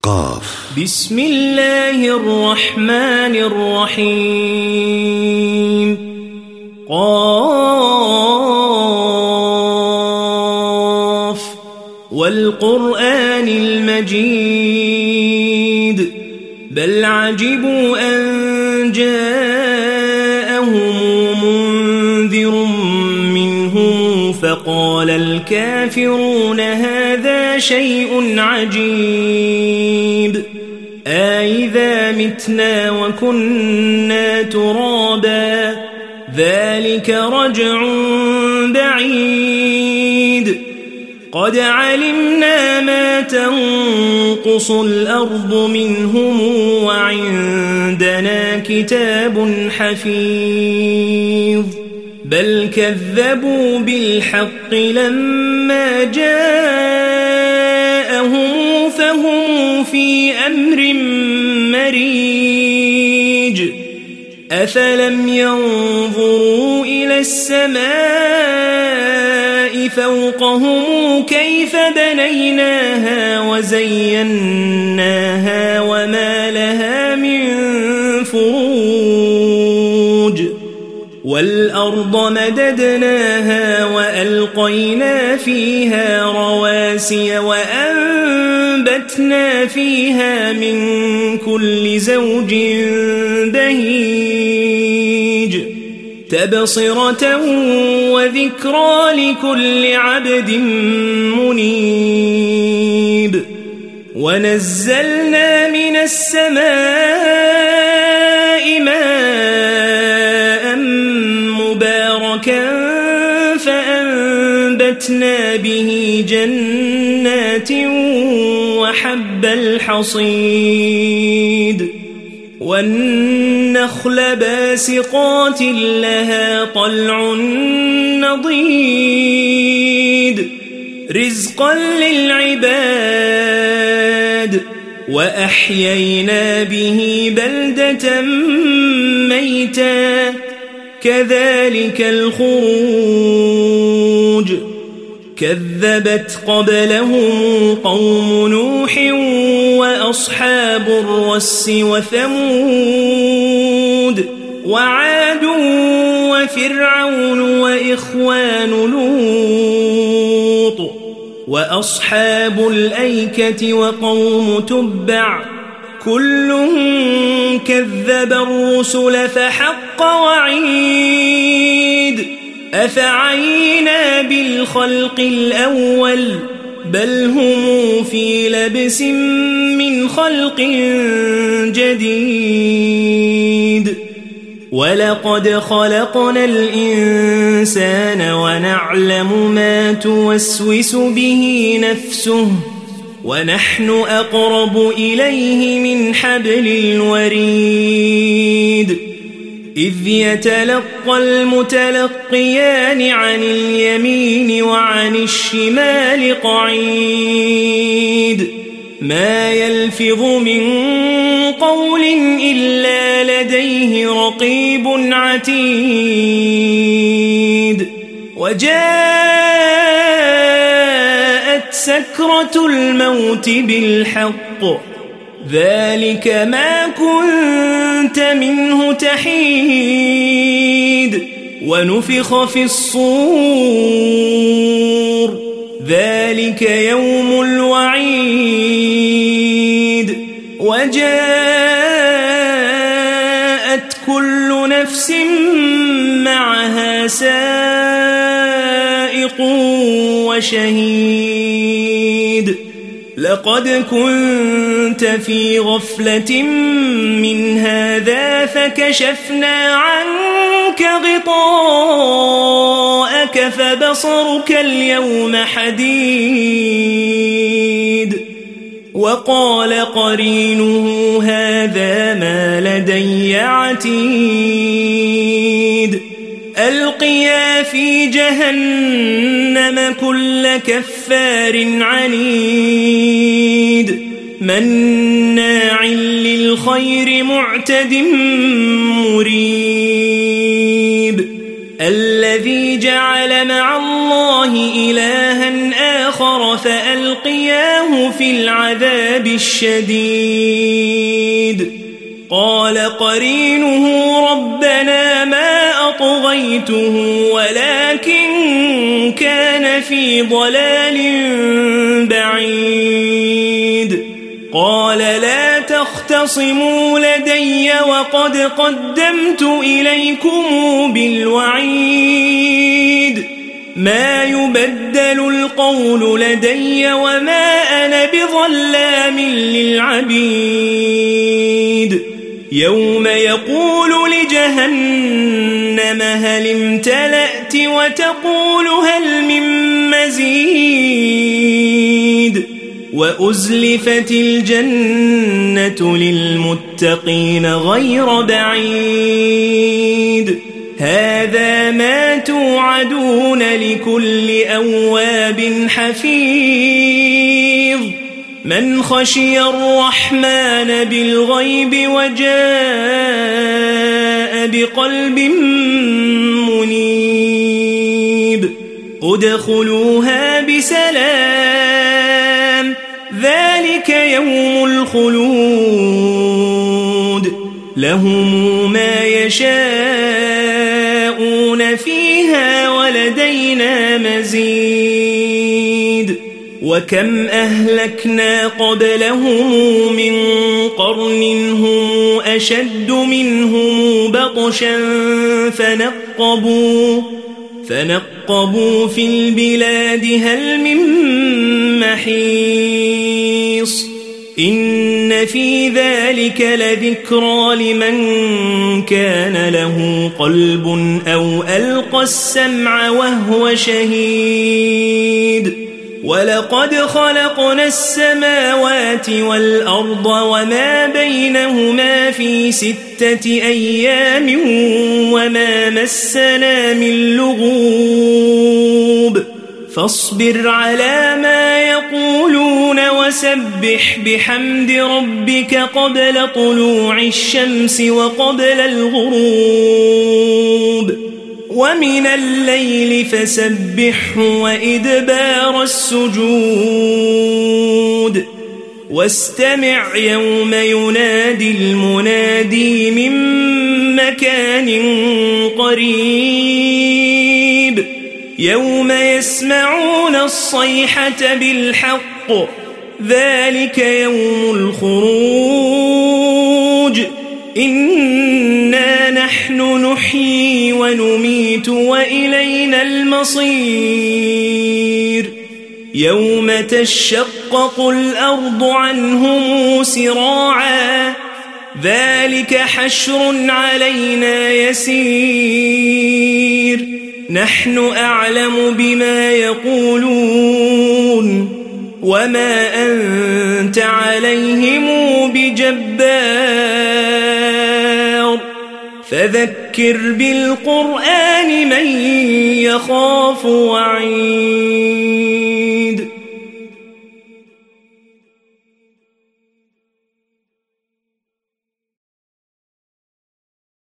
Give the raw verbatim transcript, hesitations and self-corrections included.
قاف. بسم الله الرحمن الرحيم. قاف والقرآن المجيد بل عجبوا أن جاءهم منذر منهم فقال الكافرون هذا شيء عجيب أإذا متنا وكنا ترابا ذلك رجع بعيد قد علمنا ما تنقص الأرض منهم وعندنا كتاب حفيظ بل كذبوا بالحق لما جاءهم فهم في أمر مريج أفلم ينظروا إلى السماء فوقهم كيف بنيناها وزيناها وما لها من فروج والأرض مددناها وألقينا فيها رواسي وأنبتنا فيها من كل زوج بهيج تبصرة وذكرى لكل عبد منيب ونزلنا من السماء ماء مباركا فأنبتنا به جنات وحب الحصيد والنخل باسقات لها طلع نضيد رزقا للعباد وأحيينا به بلدة ميتا كذلك الخروج كذبت قبلهم قوم نوح وأصحاب الرس وثمود وعاد وفرعون وإخوان لوط وأصحاب الأيكة وقوم تبع كل كذب الرسل فحق وعيد أفعينا بالخلق الأول بل هم في لبس من خلق جديد ولقد خلقنا الإنسان ونعلم ما توسوس به نفسه ونحن أقرب إليه من حبل الوريد إذ يتلقى المتلقيان عن اليمين وعن الشمال قعيد ما يلفظ من قول إلا لديه رقيب عتيد وجاءت سكرة الموت بالحق ذلك ما كنت منه تحيد ونفخ في الصور ذلك يوم الوعيد وجاءت كل نفس معها سائق وشهيد لقد كنت في غفلة من هذا فكشفنا عنك غطاءك فبصرك اليوم حديد وقال قرينه هذا ما لدي عتيد ألقيا في جهنم كل كفار عنيد مناع للخير معتد مريب الذي جعل مع الله إلها آخر فألقياه في العذاب الشديد قال قرينه ربنا ما أطغيته ولكن كان في ضلال بعيد قال لا تختصموا لدي وقد قدمت إليكم بالوعيد ما يبدل القول لدي وما أنا بظلام للعبيد يوم يقول لجهنم هل امتلأت وتقول هل من مزيد وأزلفت الجنة للمتقين غير بعيد هذا ما توعدون لكل أواب حفيظ من خشي الرحمن بالغيب وجاء بقلب منيب ادخلوها بسلام ذلك يوم الخلود لهم ما يشاءون فيها ولدينا مزيد وكم أهلكنا قبلهم من قرن هم أشد منهم بطشا فنقبوا فنقبوا في البلاد هل من محيص إن في ذلك لذكرى لمن كان له قلب أو ألقى السمع وهو شهيد ولقد خلقنا السماوات والأرض وما بينهما في ستة أيام وما مسنا من لغوب فاصبر على ما يقولون وسبح بحمد ربك قبل طلوع الشمس وقبل الغروب ومن الليل فسبحه وإدبار السجود واستمع يوم ينادي المنادي من مكان قريب يوم يسمعون الصيحة بالحق ذلك يوم الخروج إنا نحن نحيي ونميت وإلينا المصير يوم تشقق الأرض عنهم سراعا ذلك حشر علينا يسير نحن أعلم بما يقولون وما أنت عليهم بجبار فذكر بالقرآن من يخاف وعيد